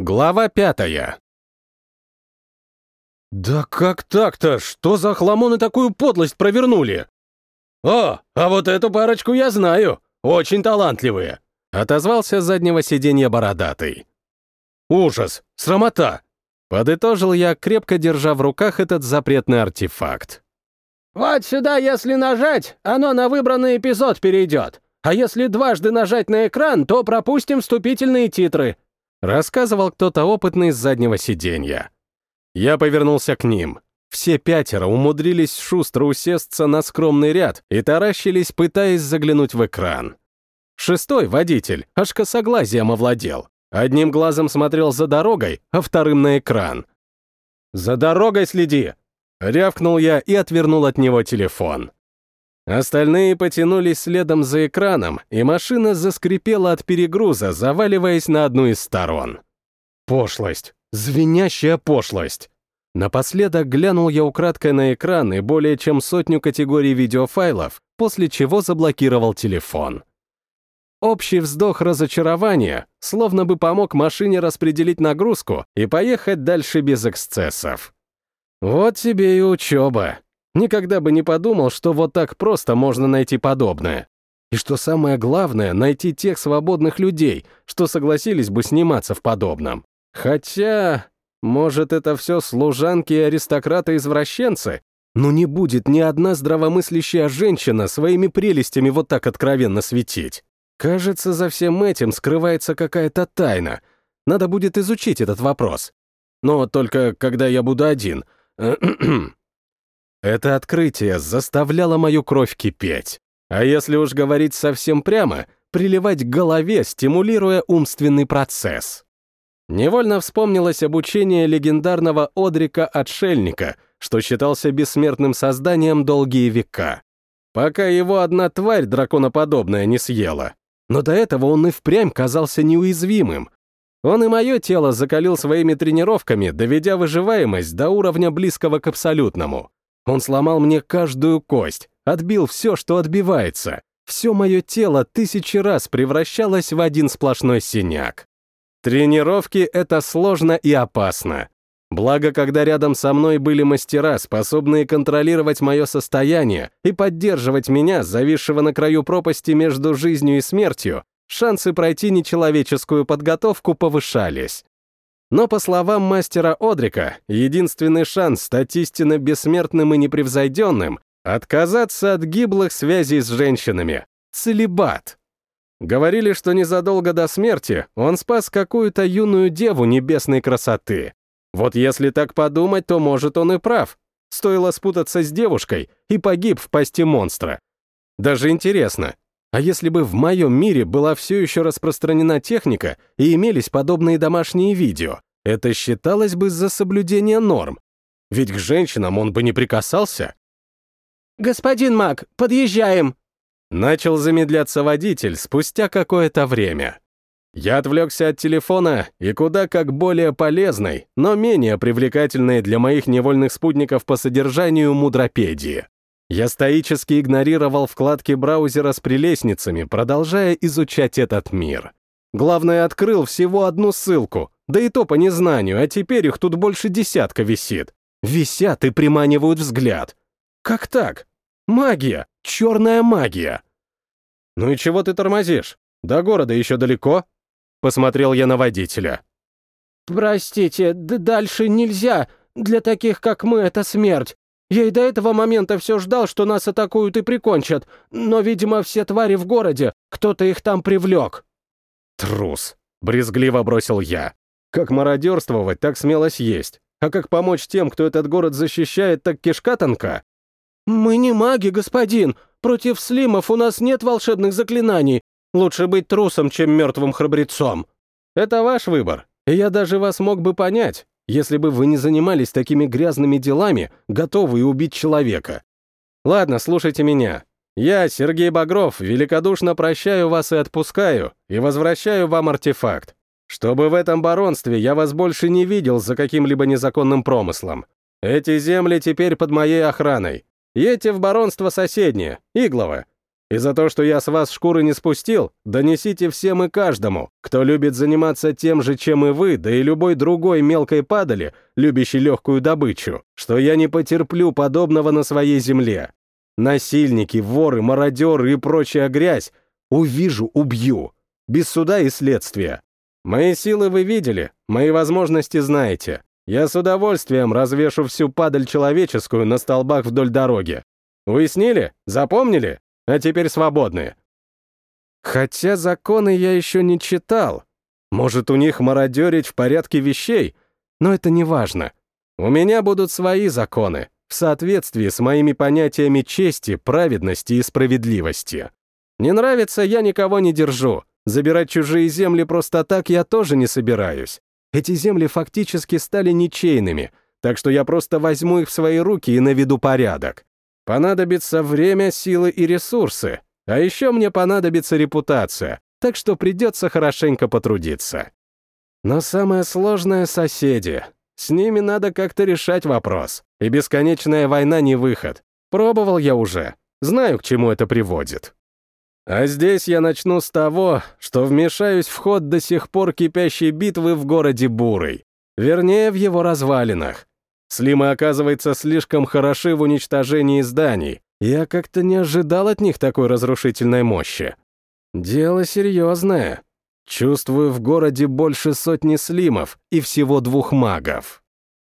Глава 5. «Да как так-то? Что за хламоны такую подлость провернули?» «О, а вот эту парочку я знаю. Очень талантливые», — отозвался с заднего сиденья бородатый. «Ужас! Срамота!» — подытожил я, крепко держа в руках этот запретный артефакт. «Вот сюда, если нажать, оно на выбранный эпизод перейдет. А если дважды нажать на экран, то пропустим вступительные титры», — рассказывал кто-то опытный с заднего сиденья. Я повернулся к ним. Все пятеро умудрились шустро усесться на скромный ряд и таращились, пытаясь заглянуть в экран. Шестой водитель аж косоглазием овладел. Одним глазом смотрел за дорогой, а вторым на экран. «За дорогой следи!» — рявкнул я и отвернул от него телефон. Остальные потянулись следом за экраном, и машина заскрипела от перегруза, заваливаясь на одну из сторон. Пошлость! Звенящая пошлость! Напоследок глянул я украдкой на экран и более чем сотню категорий видеофайлов, после чего заблокировал телефон. Общий вздох разочарования словно бы помог машине распределить нагрузку и поехать дальше без эксцессов. Вот тебе и учеба. Никогда бы не подумал, что вот так просто можно найти подобное. И что самое главное, найти тех свободных людей, что согласились бы сниматься в подобном. Хотя, может, это все служанки и аристократы-извращенцы? Но не будет ни одна здравомыслящая женщина своими прелестями вот так откровенно светить. Кажется, за всем этим скрывается какая-то тайна. Надо будет изучить этот вопрос. Но только когда я буду один. Это открытие заставляло мою кровь кипеть. А если уж говорить совсем прямо, приливать к голове, стимулируя умственный процесс. Невольно вспомнилось обучение легендарного Одрика-отшельника, что считался бессмертным созданием долгие века. Пока его одна тварь драконоподобная не съела. Но до этого он и впрямь казался неуязвимым. Он и мое тело закалил своими тренировками, доведя выживаемость до уровня близкого к абсолютному. Он сломал мне каждую кость, отбил все, что отбивается. Все мое тело 1000 раз превращалось в один сплошной синяк. Тренировки — это сложно и опасно. Благо, когда рядом со мной были мастера, способные контролировать мое состояние и поддерживать меня, зависшего на краю пропасти между жизнью и смертью, шансы пройти нечеловеческую подготовку повышались. Но, по словам мастера Одрика, единственный шанс стать истинно бессмертным и непревзойденным — отказаться от гиблых связей с женщинами. Целибат. Говорили, что незадолго до смерти он спас какую-то юную деву небесной красоты. Вот если так подумать, то, может, он и прав. Стоило спутаться с девушкой и погиб в пасти монстра. Даже интересно, а если бы в моем мире была все еще распространена техника и имелись подобные домашние видео, это считалось бы за соблюдение норм. Ведь к женщинам он бы не прикасался. «Господин Мак, подъезжаем!» Начал замедляться водитель спустя какое-то время. Я отвлекся от телефона и куда как более полезной, но менее привлекательной для моих невольных спутников по содержанию мудропедии. Я стоически игнорировал вкладки браузера с прелестницами, продолжая изучать этот мир. Главное, открыл всего одну ссылку, да и то по незнанию, а теперь их тут больше десятка висит. Висят и приманивают взгляд. Как так? Магия! Черная магия! «Ну и чего ты тормозишь? До города еще далеко?» Посмотрел я на водителя. «Простите, дальше нельзя. Для таких, как мы, это смерть. Я и до этого момента все ждал, что нас атакуют и прикончат, но, видимо, все твари в городе, кто-то их там привлек». «Трус!» — брезгливо бросил я. «Как мародерствовать, так смелость есть. А как помочь тем, кто этот город защищает, так кишка тонка?» «Мы не маги, господин. Против слимов у нас нет волшебных заклинаний. Лучше быть трусом, чем мертвым храбрецом». «Это ваш выбор, и я даже вас мог бы понять, если бы вы не занимались такими грязными делами, готовые убить человека. Ладно, слушайте меня. Я, Сергей Багров, великодушно прощаю вас и отпускаю, и возвращаю вам артефакт. Чтобы в этом баронстве я вас больше не видел за каким-либо незаконным промыслом. Эти земли теперь под моей охраной. Едьте в баронство соседнее, Иглово. И за то, что я с вас шкуры не спустил, донесите всем и каждому, кто любит заниматься тем же, чем и вы, да и любой другой мелкой падали, любящий легкую добычу, что я не потерплю подобного на своей земле. Насильники, воры, мародеры и прочая грязь увижу, убью. Без суда и следствия. Мои силы вы видели, мои возможности знаете. Я с удовольствием развешу всю падаль человеческую на столбах вдоль дороги. Уяснили? Запомнили? А теперь свободны. Хотя законы я еще не читал. Может, у них мародерить в порядке вещей? Но это не важно. У меня будут свои законы, в соответствии с моими понятиями чести, праведности и справедливости. Не нравится, я никого не держу. Забирать чужие земли просто так я тоже не собираюсь. Эти земли фактически стали ничейными, так что я просто возьму их в свои руки и наведу порядок. Понадобится время, силы и ресурсы, а еще мне понадобится репутация, так что придется хорошенько потрудиться. Но самое сложное — соседи. С ними надо как-то решать вопрос, и бесконечная война не выход. Пробовал я уже, знаю, к чему это приводит. А здесь я начну с того, что вмешаюсь в ход до сих пор кипящей битвы в городе Бурый, вернее, в его развалинах. Слимы, оказывается, слишком хороши в уничтожении зданий. Я как-то не ожидал от них такой разрушительной мощи. Дело серьезное. Чувствую в городе больше сотни слимов и всего 2 магов.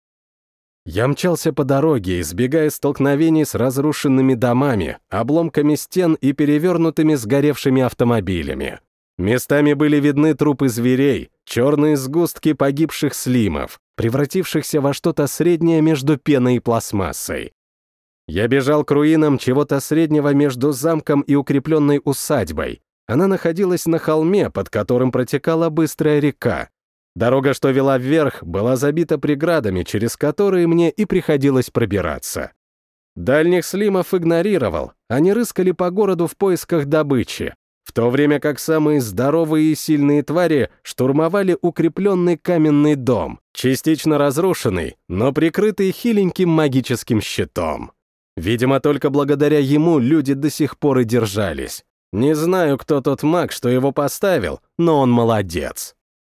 Я мчался по дороге, избегая столкновений с разрушенными домами, обломками стен и перевернутыми сгоревшими автомобилями. Местами были видны трупы зверей, черные сгустки погибших слимов, превратившихся во что-то среднее между пеной и пластмассой. Я бежал к руинам чего-то среднего между замком и укрепленной усадьбой. Она находилась на холме, под которым протекала быстрая река. Дорога, что вела вверх, была забита преградами, через которые мне и приходилось пробираться. Дальних слимов игнорировал, они рыскали по городу в поисках добычи, в то время как самые здоровые и сильные твари штурмовали укрепленный каменный дом, частично разрушенный, но прикрытый хиленьким магическим щитом. Видимо, только благодаря ему люди до сих пор и держались. Не знаю, кто тот маг, что его поставил, но он молодец.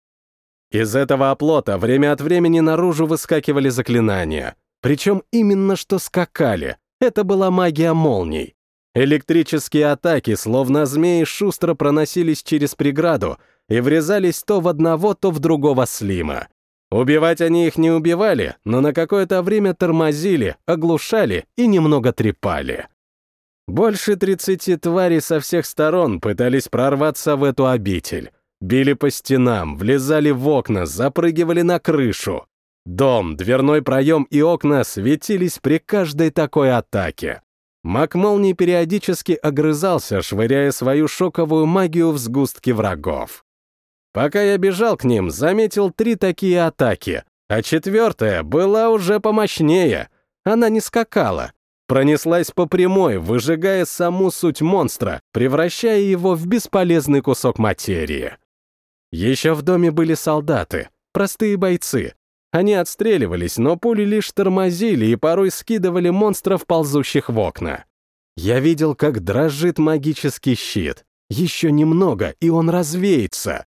Из этого оплота время от времени наружу выскакивали заклинания. Причем именно что скакали. Это была магия молний. Электрические атаки, словно змеи, шустро проносились через преграду и врезались то в одного, то в другого слима. Убивать они их не убивали, но на какое-то время тормозили, оглушали и немного трепали. Больше 30 тварей со всех сторон пытались прорваться в эту обитель. Били по стенам, влезали в окна, запрыгивали на крышу. Дом, дверной проем и окна светились при каждой такой атаке. Маг молний периодически огрызался, швыряя свою шоковую магию в сгустки врагов. Пока я бежал к ним, заметил 3 такие атаки, а 4-я была уже помощнее. Она не скакала, пронеслась по прямой, выжигая саму суть монстра, превращая его в бесполезный кусок материи. Еще в доме были солдаты, простые бойцы. Они отстреливались, но пули лишь тормозили и порой скидывали монстров, ползущих в окна. Я видел, как дрожит магический щит. Еще немного, и он развеется.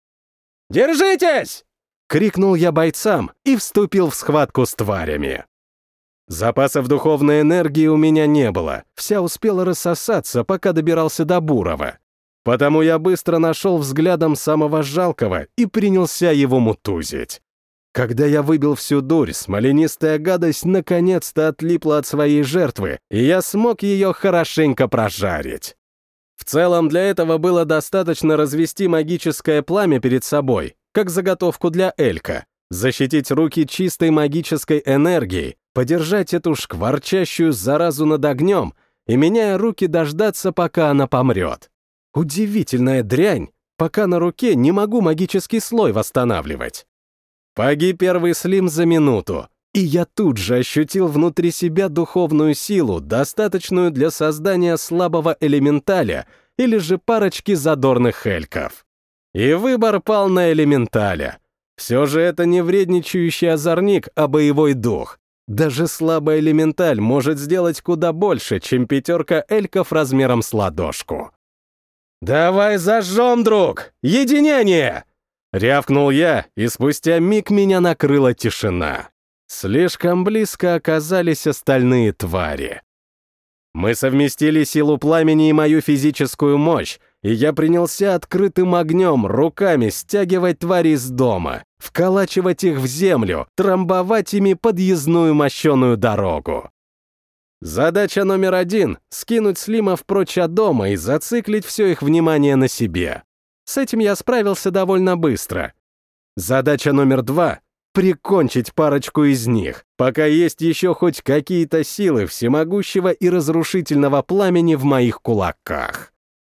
«Держитесь!» — крикнул я бойцам и вступил в схватку с тварями. Запасов духовной энергии у меня не было, вся успела рассосаться, пока добирался до Бурова. Потому я быстро нашел взглядом самого жалкого и принялся его мутузить. Когда я выбил всю дурь, смоленистая гадость наконец-то отлипла от своей жертвы, и я смог ее хорошенько прожарить. В целом для этого было достаточно развести магическое пламя перед собой, как заготовку для элька, защитить руки чистой магической энергией, подержать эту шкварчащую заразу над огнем и, меняя руки, дождаться, пока она помрет. Удивительная дрянь, пока на руке не могу магический слой восстанавливать. Погиб первый слим за минуту, и я тут же ощутил внутри себя духовную силу, достаточную для создания слабого элементаля или же парочки задорных эльков. И выбор пал на элементаля. Все же это не вредничающий озорник, а боевой дух. Даже слабый элементаль может сделать куда больше, чем 5 эльков размером с ладошку. «Давай зажжем, друг! Единение!» Рявкнул я, и спустя миг меня накрыла тишина. Слишком близко оказались остальные твари. Мы совместили силу пламени и мою физическую мощь, и я принялся открытым огнем руками стягивать твари из дома, вколачивать их в землю, трамбовать ими подъездную мощеную дорогу. Задача номер 1 — скинуть слимов прочь от дома и зациклить все их внимание на себе. С этим я справился довольно быстро. Задача номер 2 — прикончить парочку из них, пока есть еще хоть какие-то силы всемогущего и разрушительного пламени в моих кулаках.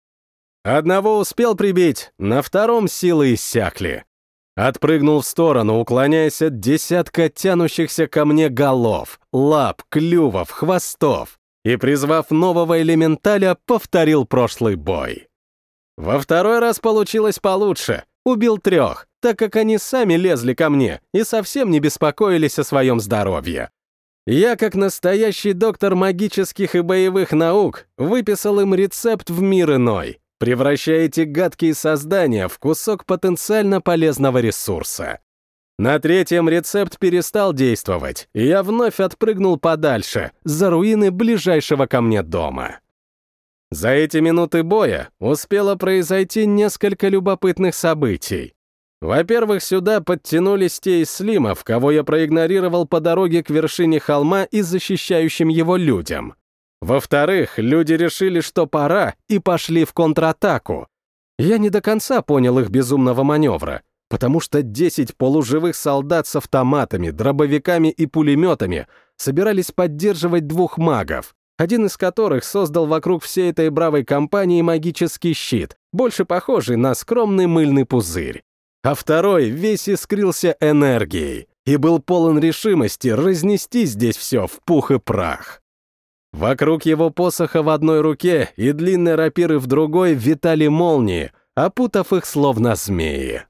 Одного успел прибить, на втором силы иссякли. Отпрыгнул в сторону, уклоняясь от десятка тянущихся ко мне голов, лап, клювов, хвостов, и, призвав нового элементаля, повторил прошлый бой. Во второй раз получилось получше. Убил 3, так как они сами лезли ко мне и совсем не беспокоились о своем здоровье. Я, как настоящий доктор магических и боевых наук, выписал им рецепт в мир иной, превращая эти гадкие создания в кусок потенциально полезного ресурса. На 3-м рецепт перестал действовать, и я вновь отпрыгнул подальше, за руины ближайшего ко мне дома. За эти минуты боя успело произойти несколько любопытных событий. Во-первых, сюда подтянулись те из слимов, кого я проигнорировал по дороге к вершине холма и защищающим его людям. Во-вторых, люди решили, что пора, и пошли в контратаку. Я не до конца понял их безумного маневра, потому что 10 полуживых солдат с автоматами, дробовиками и пулеметами собирались поддерживать 2 магов, один из которых создал вокруг всей этой бравой компании магический щит, больше похожий на скромный мыльный пузырь. А второй весь искрился энергией и был полон решимости разнести здесь все в пух и прах. Вокруг его посоха в одной руке и длинной рапиры в другой витали молнии, опутав их словно змеи.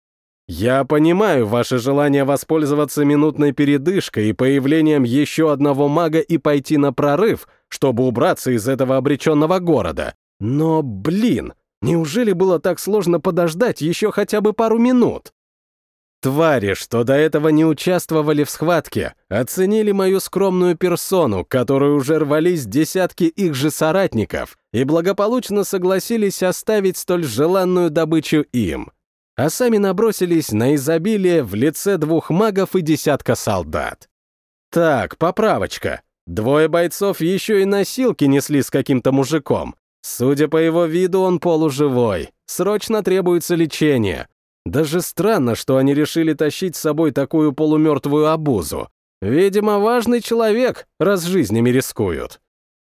Я понимаю ваше желание воспользоваться минутной передышкой и появлением еще одного мага и пойти на прорыв, чтобы убраться из этого обреченного города. Но, блин, неужели было так сложно подождать еще хотя бы пару минут? Твари, что до этого не участвовали в схватке, оценили мою скромную персону, которую уже рвались десятки их же соратников, и благополучно согласились оставить столь желанную добычу им. А сами набросились на изобилие в лице 2 магов и десятка солдат. Так, поправочка. 2 бойцов еще и носилки несли с каким-то мужиком. Судя по его виду, он полуживой. Срочно требуется лечение. Даже странно, что они решили тащить с собой такую полумертвую обузу. Видимо, важный человек, раз жизнями рискуют.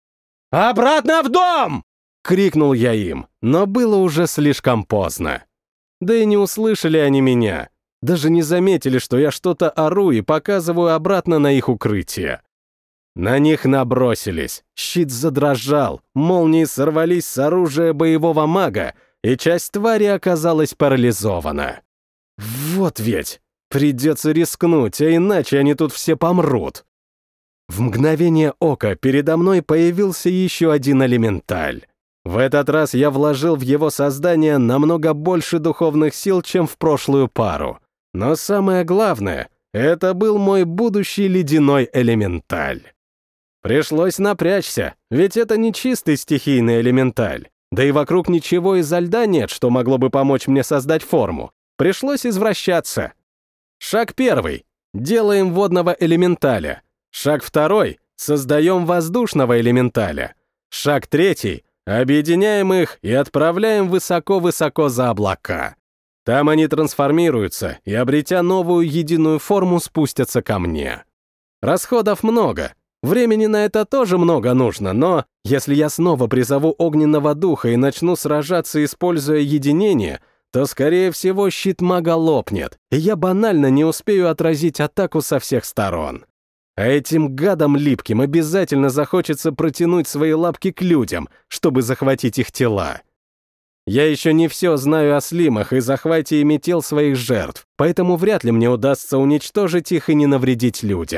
«Обратно в дом!» — крикнул я им, но было уже слишком поздно. Да и не услышали они меня. Даже не заметили, что я что-то ору и показываю обратно на их укрытие. На них набросились, щит задрожал, молнии сорвались с оружия боевого мага, и часть твари оказалась парализована. Вот ведь, придется рискнуть, а иначе они тут все помрут. В мгновение ока передо мной появился еще один элементаль. В этот раз я вложил в его создание намного больше духовных сил, чем в прошлую пару. Но самое главное, это был мой будущий ледяной элементаль. Пришлось напрячься, ведь это не чистый стихийный элементаль. Да и вокруг ничего изо льда нет, что могло бы помочь мне создать форму. Пришлось извращаться. Шаг 1. Делаем водного элементаля. Шаг 2. Создаем воздушного элементаля. Шаг 3. Объединяем их и отправляем высоко-высоко за облака. Там они трансформируются и, обретя новую единую форму, спустятся ко мне. Расходов много. Времени на это тоже много нужно, но если я снова призову огненного духа и начну сражаться, используя единение, то, скорее всего, щит мага лопнет, и я банально не успею отразить атаку со всех сторон. А этим гадам липким обязательно захочется протянуть свои лапки к людям, чтобы захватить их тела. Я еще не все знаю о слимах и захвате ими тел своих жертв, поэтому вряд ли мне удастся уничтожить их и не навредить людям.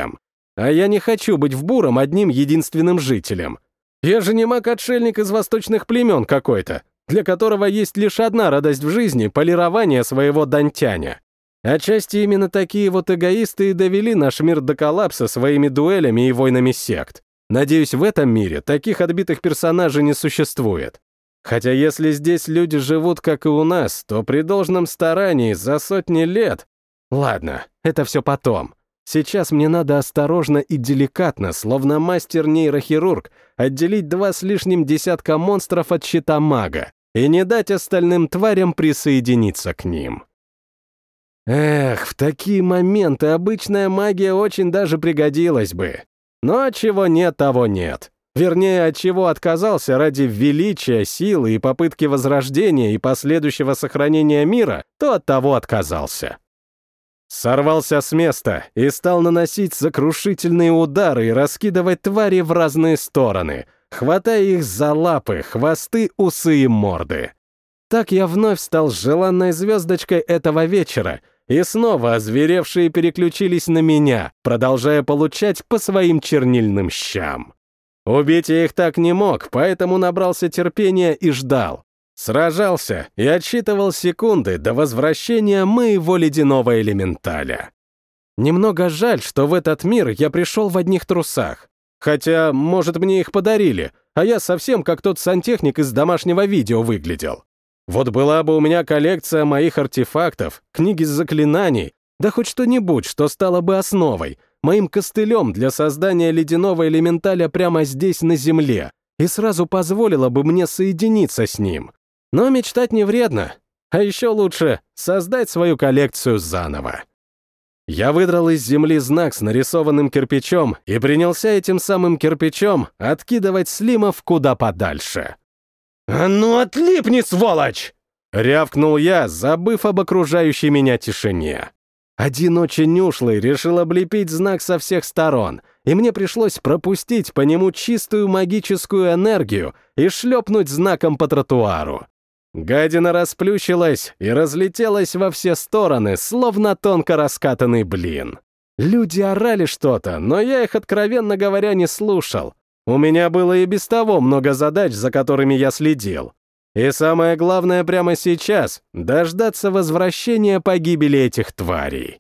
А я не хочу быть в Буром одним единственным жителем. Я же не маг-отшельник из восточных племен какой-то, для которого есть лишь одна радость в жизни — полирование своего дантяня. Отчасти именно такие вот эгоисты и довели наш мир до коллапса своими дуэлями и войнами сект. Надеюсь, в этом мире таких отбитых персонажей не существует. Хотя если здесь люди живут, как и у нас, то при должном старании за сотни лет... Ладно, это все потом. Сейчас мне надо осторожно и деликатно, словно мастер-нейрохирург, отделить 2 с лишним десятка монстров от щита мага и не дать остальным тварям присоединиться к ним. Эх, в такие моменты обычная магия очень даже пригодилась бы. Но чего нет, того нет. Вернее, от чего отказался ради величия, силы и попытки возрождения и последующего сохранения мира, то от того отказался. Сорвался с места и стал наносить сокрушительные удары и раскидывать твари в разные стороны, хватая их за лапы, хвосты, усы и морды. Так я вновь стал желанной звездочкой этого вечера, и снова озверевшие переключились на меня, продолжая получать по своим чернильным щам. Убить я их так не мог, поэтому набрался терпения и ждал. Сражался и отсчитывал секунды до возвращения моего ледяного элементаля. Немного жаль, что в этот мир я пришел в одних трусах. Хотя, может, мне их подарили, а я совсем как тот сантехник из домашнего видео выглядел. Вот была бы у меня коллекция моих артефактов, книги заклинаний, да хоть что-нибудь, что стало бы основой, моим костылем для создания ледяного элементаля прямо здесь, на Земле, и сразу позволило бы мне соединиться с ним. Но мечтать не вредно. А еще лучше создать свою коллекцию заново. Я выдрал из земли знак с нарисованным кирпичом и принялся этим самым кирпичом откидывать слимов куда подальше. «А ну отлипни, сволочь!» — рявкнул я, забыв об окружающей меня тишине. Один очень ушлый решил облепить знак со всех сторон, и мне пришлось пропустить по нему чистую магическую энергию и шлепнуть знаком по тротуару. Гадина расплющилась и разлетелась во все стороны, словно тонко раскатанный блин. Люди орали что-то, но я их, откровенно говоря, не слушал. У меня было и без того много задач, за которыми я следил. И самое главное прямо сейчас — дождаться возвращения погибели этих тварей.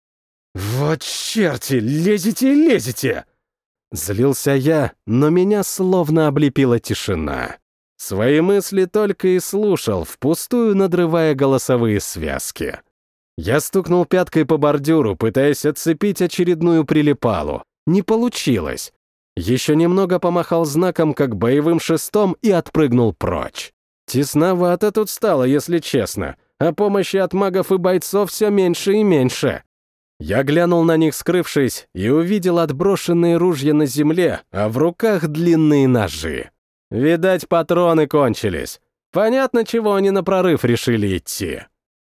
«Вот черти, лезете и лезете!» Злился я, но меня словно облепила тишина. Свои мысли только и слушал, впустую надрывая голосовые связки. Я стукнул пяткой по бордюру, пытаясь отцепить очередную прилипалу. Не получилось. Еще немного помахал знаком, как боевым шестом, и отпрыгнул прочь. Тесновато тут стало, если честно, а помощи от магов и бойцов все меньше и меньше. Я глянул на них, скрывшись, и увидел отброшенные ружья на земле, а в руках длинные ножи. Видать, патроны кончились. Понятно, чего они на прорыв решили идти.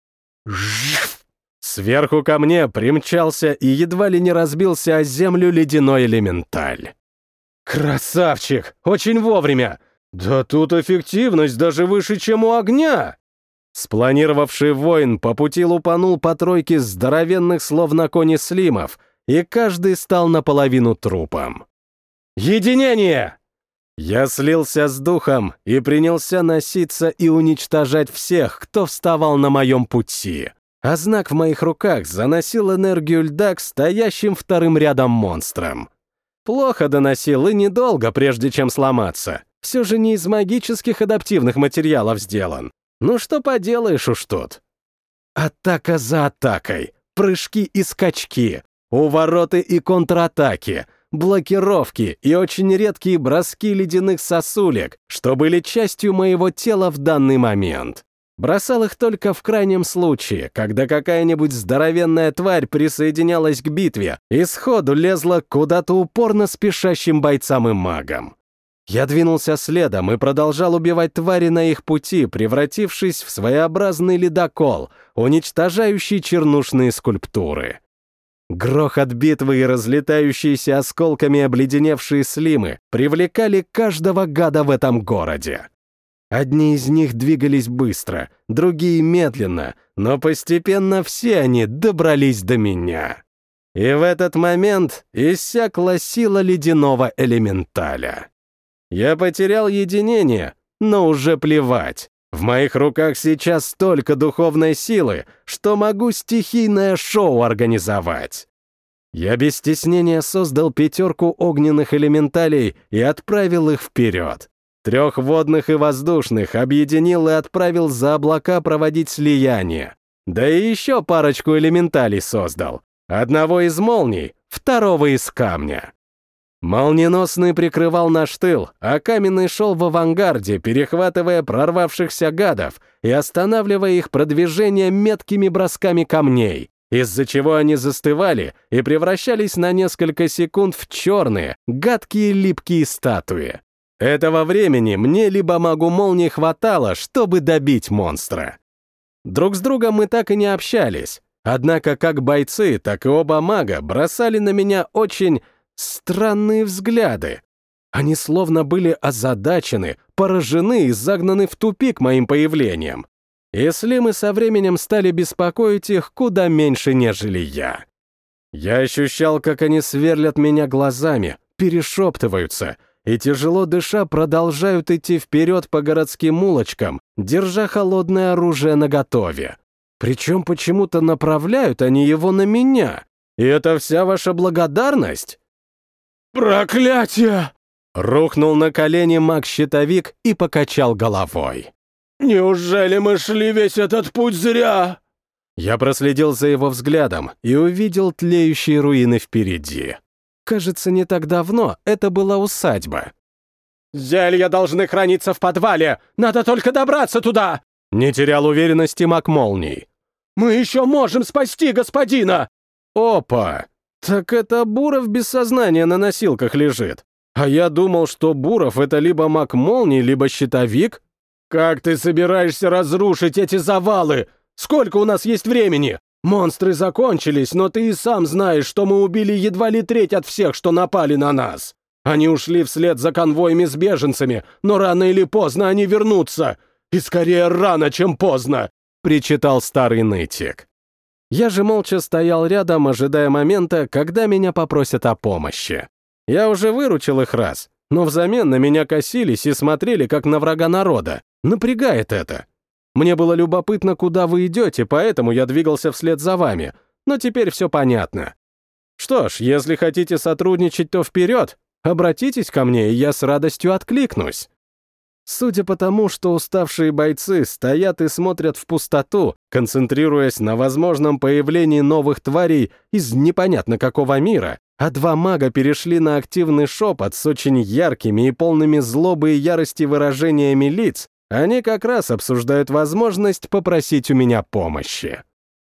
Сверху ко мне примчался и едва ли не разбился о землю ледяной элементаль. «Красавчик! Очень вовремя! Да тут эффективность даже выше, чем у огня!» Спланировавший воин по пути лупанул по тройке здоровенных, словно кони слимов, и каждый стал наполовину трупом. «Единение!» Я слился с духом и принялся носиться и уничтожать всех, кто вставал на моем пути. А знак в моих руках заносил энергию льда к стоящим вторым рядом монстрам. Плохо доносил и недолго, прежде чем сломаться. Все же не из магических адаптивных материалов сделан. Ну что поделаешь уж тут. Атака за атакой, прыжки и скачки, увороты и контратаки, блокировки и очень редкие броски ледяных сосулек, что были частью моего тела в данный момент. Бросал их только в крайнем случае, когда какая-нибудь здоровенная тварь присоединялась к битве и сходу лезла куда-то упорно спешащим бойцам и магам. Я двинулся следом и продолжал убивать твари на их пути, превратившись в своеобразный ледокол, уничтожающий чернушные скульптуры. Грохот битвы и разлетающиеся осколками обледеневшие слимы привлекали каждого гада в этом городе. Одни из них двигались быстро, другие медленно, но постепенно все они добрались до меня. И в этот момент иссякла сила ледяного элементаля. Я потерял единение, но уже плевать. В моих руках сейчас столько духовной силы, что могу стихийное шоу организовать. Я без стеснения создал 5 огненных элементалей и отправил их вперед. 3 водных и воздушных объединил и отправил за облака проводить слияние. Да и еще парочку элементалей создал. Одного из молний, второго из камня. Молниеносный прикрывал наш тыл, а каменный шел в авангарде, перехватывая прорвавшихся гадов и останавливая их продвижение меткими бросками камней, из-за чего они застывали и превращались на несколько секунд в черные, гадкие липкие статуи. Этого времени мне либо магу молнии хватало, чтобы добить монстра. Друг с другом мы так и не общались, однако как бойцы, так и оба мага бросали на меня очень странные взгляды. Они словно были озадачены, поражены и загнаны в тупик моим появлением. И слимы со временем стали беспокоить их куда меньше, нежели я. Я ощущал, как они сверлят меня глазами, перешептываются и, тяжело дыша, продолжают идти вперед по городским улочкам, держа холодное оружие наготове. Причем почему-то направляют они его на меня. И это вся ваша благодарность? «Проклятие!» Рухнул на колени маг-щитовик и покачал головой. «Неужели мы шли весь этот путь зря?» Я проследил за его взглядом и увидел тлеющие руины впереди. Кажется, не так давно это была усадьба. «Зелья должны храниться в подвале! Надо только добраться туда!» Не терял уверенности маг молний. «Мы еще можем спасти господина!» «Опа! Так это Буров без сознания на носилках лежит. А я думал, что Буров — это либо маг молний, либо щитовик. Как ты собираешься разрушить эти завалы? Сколько у нас есть времени? Монстры закончились, но ты и сам знаешь, что мы убили едва ли треть от всех, что напали на нас. Они ушли вслед за конвоями с беженцами, но рано или поздно они вернутся. И скорее рано, чем поздно», — причитал старый нытик. Я же молча стоял рядом, ожидая момента, когда меня попросят о помощи. Я уже выручил их раз, но взамен на меня косились и смотрели, как на врага народа. Напрягает это. Мне было любопытно, куда вы идете, поэтому я двигался вслед за вами, но теперь все понятно. Что ж, если хотите сотрудничать, то вперед, обратитесь ко мне, и я с радостью откликнусь. Судя по тому, что уставшие бойцы стоят и смотрят в пустоту, концентрируясь на возможном появлении новых тварей из непонятно какого мира, а 2 мага перешли на активный шепот с очень яркими и полными злобы и ярости выражениями лиц, они как раз обсуждают возможность попросить у меня помощи.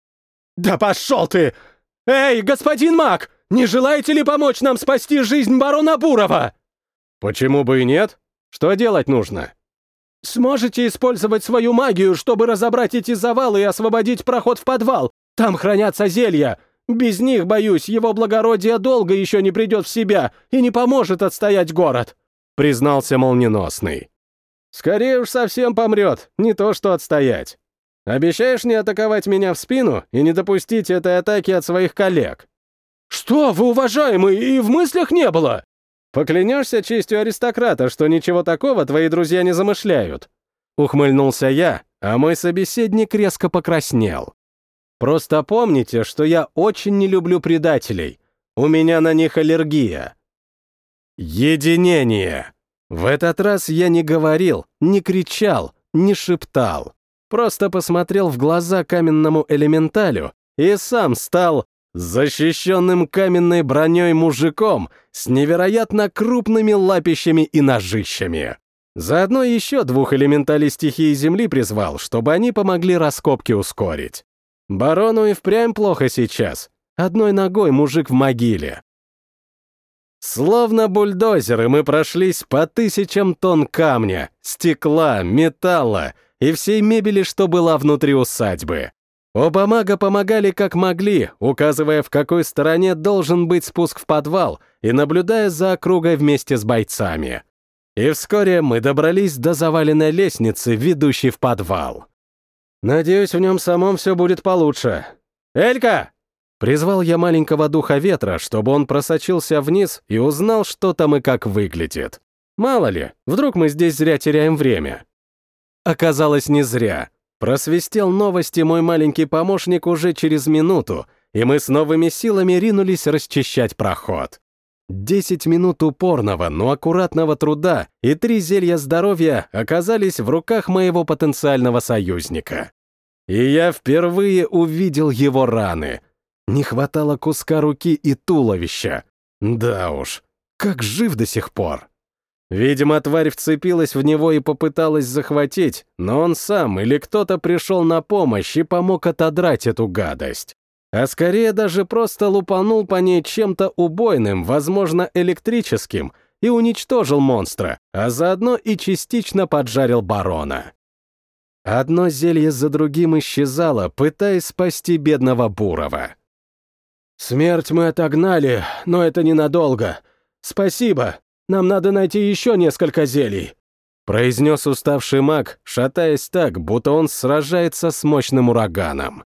«Да пошел ты! Эй, господин маг, не желаете ли помочь нам спасти жизнь барона Бурова?» «Почему бы и нет? Что делать нужно?» «Сможете использовать свою магию, чтобы разобрать эти завалы и освободить проход в подвал? Там хранятся зелья. Без них, боюсь, его благородие долго еще не придет в себя и не поможет отстоять город», — признался молниеносный. «Скорее уж совсем помрет, не то что отстоять. Обещаешь не атаковать меня в спину и не допустить этой атаки от своих коллег?» «Что вы, уважаемый, и в мыслях не было!» «Поклянешься честью аристократа, что ничего такого твои друзья не замышляют?» Ухмыльнулся я, а мой собеседник резко покраснел. «Просто помните, что я очень не люблю предателей. У меня на них аллергия». Единение. В этот раз я не говорил, не кричал, не шептал. Просто посмотрел в глаза каменному элементалю и сам стал защищенным каменной броней мужиком с невероятно крупными лапищами и ножищами. Заодно еще 2 элементалей стихии земли призвал, чтобы они помогли раскопки ускорить. Барону и впрямь плохо сейчас. Одной ногой мужик в могиле. Словно бульдозеры мы прошлись по 1000 тонн камня, стекла, металла и всей мебели, что была внутри усадьбы. Оба мага помогали как могли, указывая, в какой стороне должен быть спуск в подвал, и наблюдая за округой вместе с бойцами. И вскоре мы добрались до заваленной лестницы, ведущей в подвал. «Надеюсь, в нем самом все будет получше. Элька!» Призвал я маленького духа ветра, чтобы он просочился вниз и узнал, что там и как выглядит. Мало ли, вдруг мы здесь зря теряем время. Оказалось, не зря. Просвистел новости мой маленький помощник уже через минуту, и мы с новыми силами ринулись расчищать проход. 10 минут упорного, но аккуратного труда и 3 зелья здоровья оказались в руках моего потенциального союзника. И я впервые увидел его раны. Не хватало куска руки и туловища. Да уж, как жив до сих пор. Видимо, тварь вцепилась в него и попыталась захватить, но он сам или кто-то пришел на помощь и помог отодрать эту гадость. А скорее даже просто лупанул по ней чем-то убойным, возможно, электрическим, и уничтожил монстра, а заодно и частично поджарил барона. Одно зелье за другим исчезало, пытаясь спасти бедного Бурова. «Смерть мы отогнали, но это ненадолго. Спасибо, нам надо найти еще несколько зелий», произнес уставший маг, шатаясь так, будто он сражается с мощным ураганом.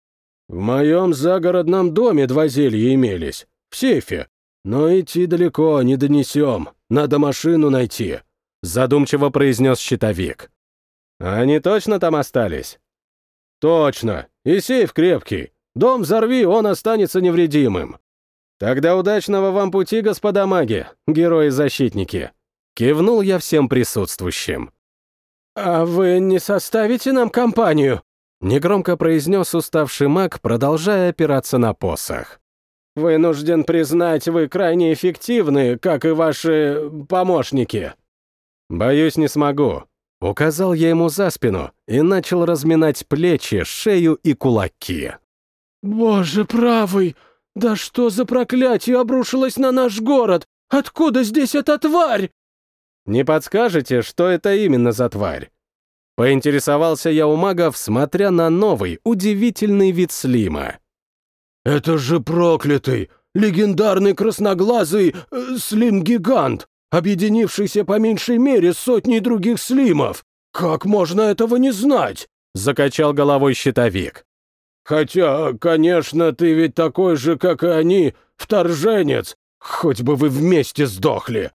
«В моем загородном доме 2 зелья имелись, в сейфе, но идти далеко не донесем, надо машину найти», задумчиво произнес щитовик. «Они точно там остались?» «Точно, и сейф крепкий. Дом взорви, он останется невредимым». «Тогда удачного вам пути, господа маги, герои-защитники!» Кивнул я всем присутствующим. «А вы не составите нам компанию?» Негромко произнес уставший маг, продолжая опираться на посох. «Вынужден признать, вы крайне эффективны, как и ваши помощники». «Боюсь, не смогу». Указал я ему за спину и начал разминать плечи, шею и кулаки. «Боже правый! Да что за проклятие обрушилось на наш город? Откуда здесь эта тварь?» «Не подскажете, что это именно за тварь?» Поинтересовался я у магов, смотря на новый, удивительный вид слима. «Это же проклятый, легендарный красноглазый слим-гигант, объединившийся по меньшей мере с сотней других слимов. Как можно этого не знать?» Закачал головой щитовик. «Хотя, конечно, ты ведь такой же, как и они, вторженец. Хоть бы вы вместе сдохли».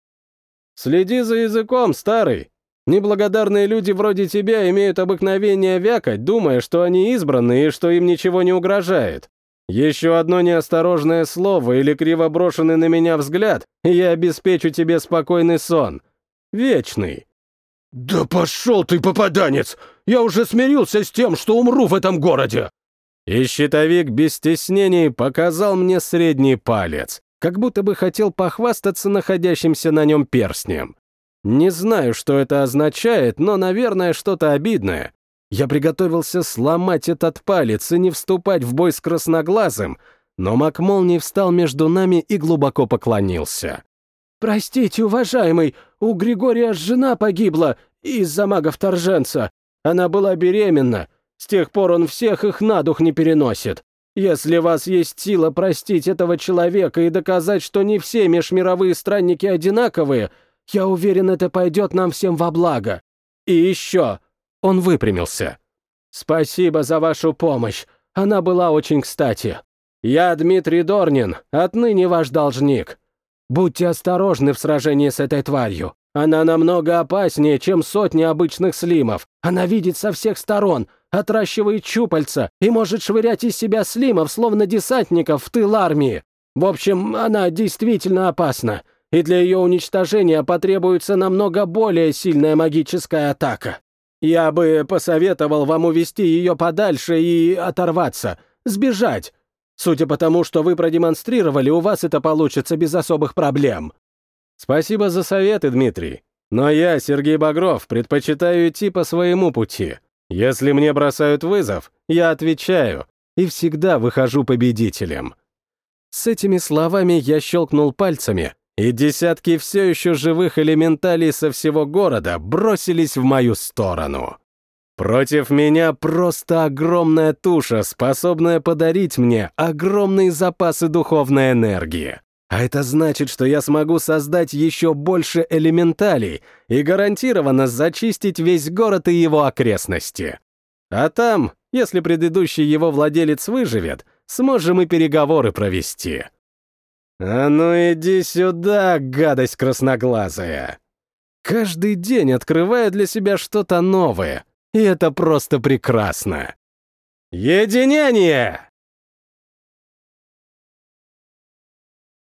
«Следи за языком, старый. Неблагодарные люди вроде тебя имеют обыкновение вякать, думая, что они избранные и что им ничего не угрожает. Еще одно неосторожное слово или криво брошенный на меня взгляд, и я обеспечу тебе спокойный сон. Вечный». «Да пошел ты, попаданец! Я уже смирился с тем, что умру в этом городе!» И щитовик без стеснений показал мне средний палец, как будто бы хотел похвастаться находящимся на нем перстнем. Не знаю, что это означает, но, наверное, что-то обидное. Я приготовился сломать этот палец и не вступать в бой с красноглазым, но маг молнии встал между нами и глубоко поклонился. «Простите, уважаемый, у Григория жена погибла из-за мага-вторженца. Она была беременна. С тех пор он всех их на дух не переносит. Если у вас есть сила простить этого человека и доказать, что не все межмировые странники одинаковые, я уверен, это пойдет нам всем во благо. И еще...» Он выпрямился. «Спасибо за вашу помощь. Она была очень кстати. Я Дмитрий Дорнин, отныне ваш должник. Будьте осторожны в сражении с этой тварью. Она намного опаснее, чем сотни обычных слимов. Она видит со всех сторон, отращивает щупальца и может швырять из себя слимов, словно десантников в тыл армии. В общем, она действительно опасна, и для ее уничтожения потребуется намного более сильная магическая атака. Я бы посоветовал вам увести ее подальше и оторваться, сбежать. Судя по тому, что вы продемонстрировали, у вас это получится без особых проблем». «Спасибо за советы, Дмитрий. Но я, Сергей Багров, предпочитаю идти по своему пути. Если мне бросают вызов, я отвечаю и всегда выхожу победителем». С этими словами я щелкнул пальцами, и десятки все еще живых элементалей со всего города бросились в мою сторону. Против меня просто огромная туша, способная подарить мне огромные запасы духовной энергии. А это значит, что я смогу создать еще больше элементалей и гарантированно зачистить весь город и его окрестности. А там, если предыдущий его владелец выживет, сможем и переговоры провести. А ну иди сюда, гадость красноглазая. Каждый день открываю для себя что-то новое, и это просто прекрасно. Единение!